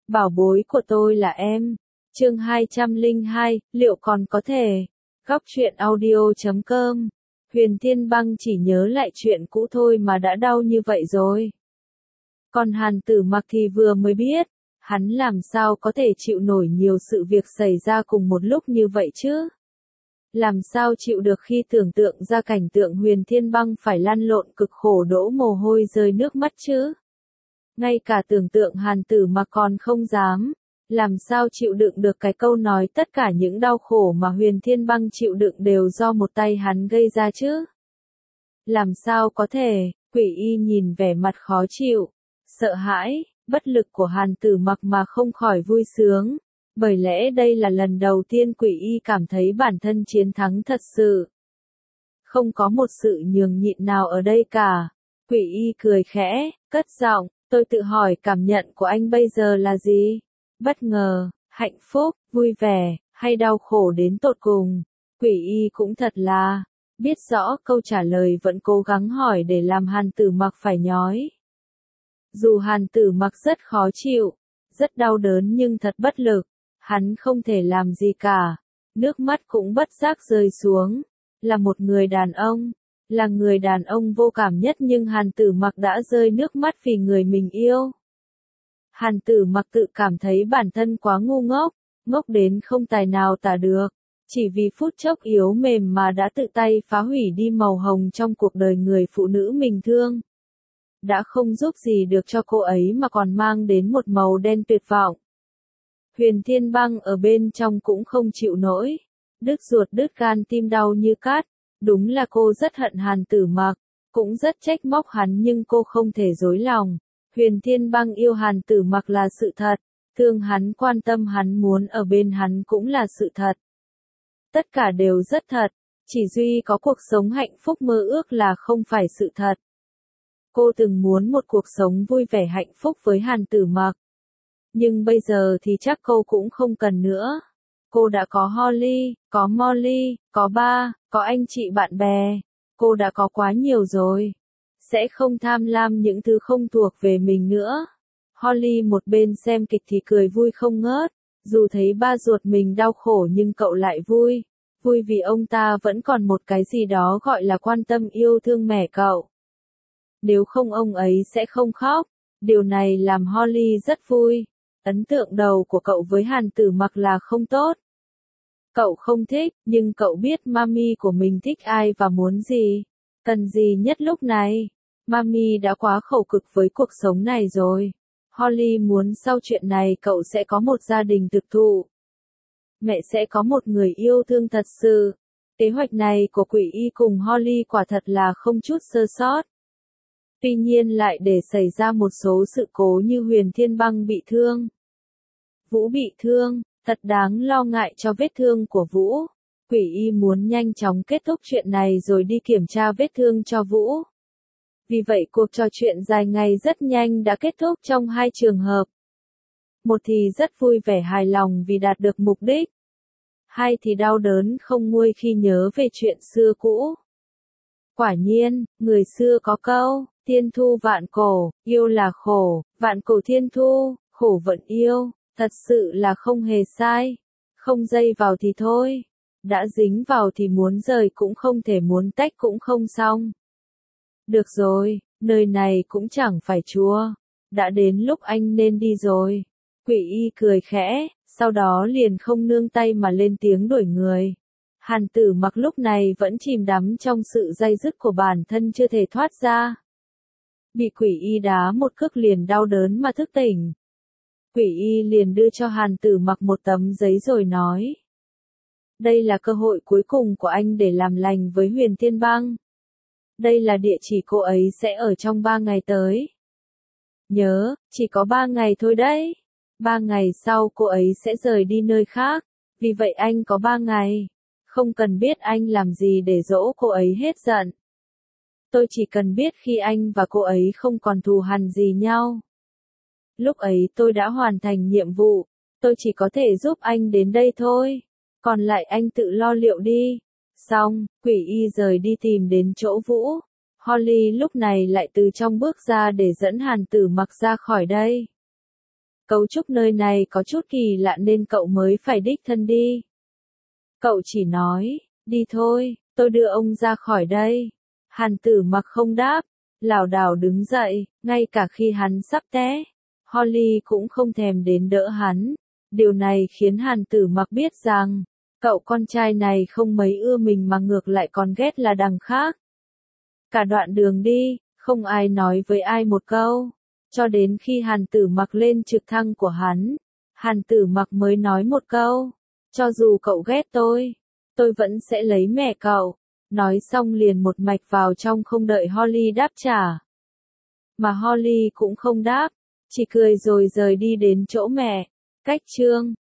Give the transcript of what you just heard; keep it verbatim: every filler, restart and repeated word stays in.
Bảo bối của tôi là em. Chương hai trăm lẻ hai, liệu còn có thể? Góc truyện audio chấm com. Huyền Thiên Băng chỉ nhớ lại chuyện cũ thôi mà đã đau như vậy rồi. Còn Hàn Tử Mặc thì vừa mới biết, hắn làm sao có thể chịu nổi nhiều sự việc xảy ra cùng một lúc như vậy chứ? Làm sao chịu được khi tưởng tượng ra cảnh tượng Huyền Thiên Băng phải lăn lộn cực khổ đổ mồ hôi rơi nước mắt chứ? Ngay cả tưởng tượng Hàn Tử Mặc còn không dám, làm sao chịu đựng được cái câu nói tất cả những đau khổ mà Huyền Thiên Băng chịu đựng đều do một tay hắn gây ra chứ? Làm sao có thể? Quỷ Y nhìn vẻ mặt khó chịu, sợ hãi, bất lực của Hàn Tử Mặc mà không khỏi vui sướng, bởi lẽ đây là lần đầu tiên Quỷ Y cảm thấy bản thân chiến thắng thật sự. Không có một sự nhường nhịn nào ở đây cả. Quỷ Y cười khẽ, cất giọng, tôi tự hỏi cảm nhận của anh bây giờ là gì? Bất ngờ, hạnh phúc, vui vẻ, hay đau khổ đến tột cùng? Quỷ Y cũng thật là, biết rõ câu trả lời vẫn cố gắng hỏi để làm Hàn Tử Mặc phải nhói. Dù Hàn Tử Mặc rất khó chịu, rất đau đớn nhưng thật bất lực, hắn không thể làm gì cả, nước mắt cũng bất giác rơi xuống, là một người đàn ông, là người đàn ông vô cảm nhất nhưng Hàn Tử Mặc đã rơi nước mắt vì người mình yêu. Hàn Tử Mặc tự cảm thấy bản thân quá ngu ngốc, ngốc đến không tài nào tả được, chỉ vì phút chốc yếu mềm mà đã tự tay phá hủy đi màu hồng trong cuộc đời người phụ nữ mình thương. Đã không giúp gì được cho cô ấy mà còn mang đến một màu đen tuyệt vọng. Huyền Thiên Băng ở bên trong cũng không chịu nổi, đứt ruột đứt gan tim đau như cát, đúng là cô rất hận Hàn Tử Mặc, cũng rất trách móc hắn nhưng cô không thể dối lòng. Huyền Thiên Băng yêu Hàn Tử Mặc là sự thật, thương hắn quan tâm hắn muốn ở bên hắn cũng là sự thật. Tất cả đều rất thật, chỉ duy có cuộc sống hạnh phúc mơ ước là không phải sự thật. Cô từng muốn một cuộc sống vui vẻ hạnh phúc với Hàn Tử Mặc. Nhưng bây giờ thì chắc cô cũng không cần nữa. Cô đã có Holly, có Molly, có ba, có anh chị bạn bè. Cô đã có quá nhiều rồi. Sẽ không tham lam những thứ không thuộc về mình nữa. Holly một bên xem kịch thì cười vui không ngớt. Dù thấy ba ruột mình đau khổ nhưng cậu lại vui. Vui vì ông ta vẫn còn một cái gì đó gọi là quan tâm yêu thương mẹ cậu. Nếu không ông ấy sẽ không khóc. Điều này làm Holly rất vui. Ấn tượng đầu của cậu với Hàn Tử Mặc là không tốt. Cậu không thích, nhưng cậu biết mami của mình thích ai và muốn gì. Cần gì nhất lúc này. Mami đã quá khổ cực với cuộc sống này rồi. Holly muốn sau chuyện này cậu sẽ có một gia đình thực thụ. Mẹ sẽ có một người yêu thương thật sự. Kế hoạch này của Quỷ Y cùng Holly quả thật là không chút sơ sót. Tuy nhiên lại để xảy ra một số sự cố như Huyền Thiên Băng bị thương. Vũ bị thương, thật đáng lo ngại cho vết thương của Vũ. Quỷ Y muốn nhanh chóng kết thúc chuyện này rồi đi kiểm tra vết thương cho Vũ. Vì vậy cuộc trò chuyện dài ngày rất nhanh đã kết thúc trong hai trường hợp. Một thì rất vui vẻ hài lòng vì đạt được mục đích. Hai thì đau đớn không nguôi khi nhớ về chuyện xưa cũ. Quả nhiên, người xưa có câu, thiên thu vạn cổ, yêu là khổ, vạn cổ thiên thu, khổ vận yêu, thật sự là không hề sai. Không dây vào thì thôi, đã dính vào thì muốn rời cũng không thể muốn tách cũng không xong. Được rồi, nơi này cũng chẳng phải chùa, đã đến lúc anh nên đi rồi. Quỷ Y cười khẽ, sau đó liền không nương tay mà lên tiếng đuổi người. Hàn Tử Mặc lúc này vẫn chìm đắm trong sự day dứt của bản thân chưa thể thoát ra. Bị Quỷ Y đá một cước liền đau đớn mà thức tỉnh. Quỷ Y liền đưa cho Hàn Tử Mặc một tấm giấy rồi nói. Đây là cơ hội cuối cùng của anh để làm lành với Huyền Thiên Băng. Đây là địa chỉ cô ấy sẽ ở trong ba ngày tới. Nhớ, chỉ có ba ngày thôi đấy. Ba ngày sau cô ấy sẽ rời đi nơi khác. Vì vậy anh có ba ngày. Không cần biết anh làm gì để dỗ cô ấy hết giận. Tôi chỉ cần biết khi anh và cô ấy không còn thù hằn gì nhau. Lúc ấy tôi đã hoàn thành nhiệm vụ. Tôi chỉ có thể giúp anh đến đây thôi. Còn lại anh tự lo liệu đi. Xong, Quỷ Y rời đi tìm đến chỗ Vũ. Holly lúc này lại từ trong bước ra để dẫn Hàn Tử Mặc ra khỏi đây. Cấu trúc nơi này có chút kỳ lạ nên cậu mới phải đích thân đi. Cậu chỉ nói, đi thôi, tôi đưa ông ra khỏi đây. Hàn Tử Mặc không đáp, lảo đảo đứng dậy, ngay cả khi hắn sắp té, Holly cũng không thèm đến đỡ hắn. Điều này khiến Hàn Tử Mặc biết rằng, cậu con trai này không mấy ưa mình mà ngược lại còn ghét là đằng khác. Cả đoạn đường đi, không ai nói với ai một câu, cho đến khi Hàn Tử Mặc lên trực thăng của hắn, Hàn Tử Mặc mới nói một câu, cho dù cậu ghét tôi, tôi vẫn sẽ lấy mẹ cậu. Nói xong liền một mạch vào trong không đợi Holly đáp trả. Mà Holly cũng không đáp, chỉ cười rồi rời đi đến chỗ mẹ. Cách chương